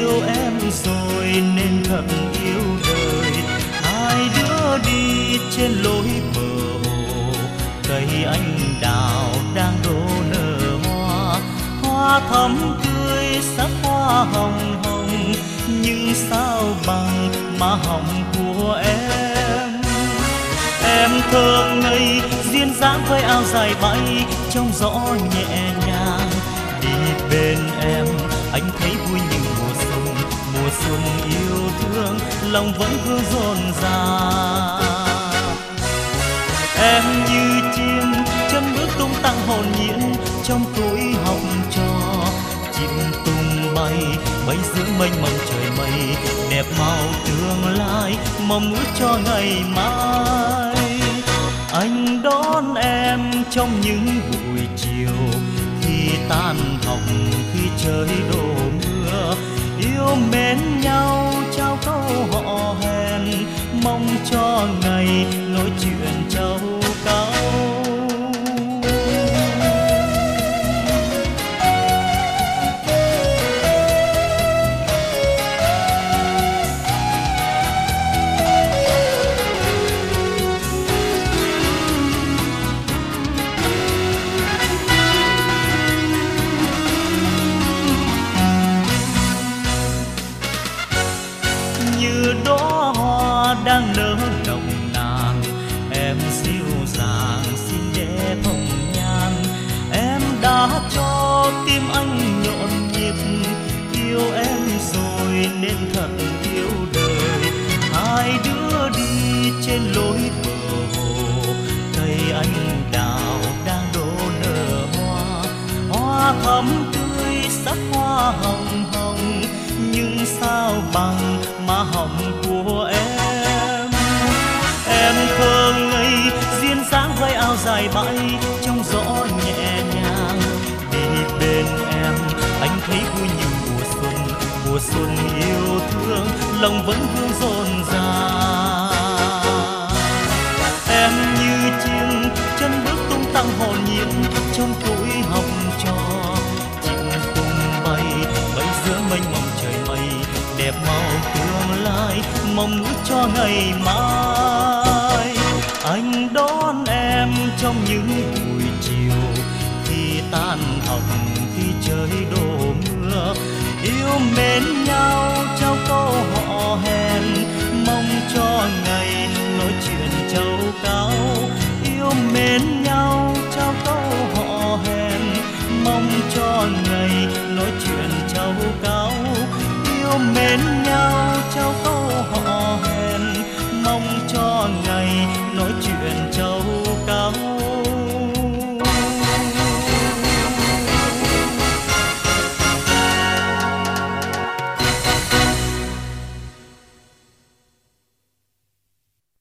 yêu em rồi nên thật yêu đời. Hai đứa đi trên lối bờ hồ, cây anh đào đang đổ nở hoa. Hoa thắm tươi sắc hoa hồng hồng, nhưng sao bằng má hồng của em. Em thơ ngây duyên dáng với áo dài bay trong gió nhẹ nhàng. Đi bên em anh thấy vui như mùa xuân, mùa xuân yêu thương lòng vẫn cứ rộn ràng. Em như chim chân bước tung tăng hồn nhiên trong tuổi học trò. Chim tung bay bay giữa mênh mông trời mây, đẹp màu tương lai mong ước cho ngày mai. Anh đón em trong những buổi chiều, khi tan học khi trời đổ mưa. Yêu mến nhau trao câu họ hẹn, mong cho ngày nói chuyện châu cao. Đang nở nồng nàn em dịu dàng xinh đẹp hồng nhan. Em đã cho tim anh nhộn nhịp, yêu em rồi nên thật yêu đời. Hai đứa đi trên lối bờ hồ, cây anh đào đang đổ nở hoa. Hoa thắm tươi sắc hoa hồng hồng, nhưng sao bằng má hồng của em. Em thơ ngây duyên dáng với áo dài bay trong gió nhẹ nhàng. Đi bên em anh thấy vui như mùa xuân, mùa xuân yêu thương lòng vẫn vương rộn ràng. Em như chim chân bước tung tăng hồn nhiên trong tuổi học trò. Chim tung bay bay giữa mênh mông trời mây, đẹp màu tương lai mong ước cho ngày mai. Anh đón em trong những buổi chiều, khi tan học khi trời đổ mưa. Yêu mến nhau trao câu họ hẹn, mong cho ngày nói chuyện châu cao. Yêu mến nhau trao câu họ hẹn, mong cho ngày nói chuyện châu cao. Yêu mến nhau trao câu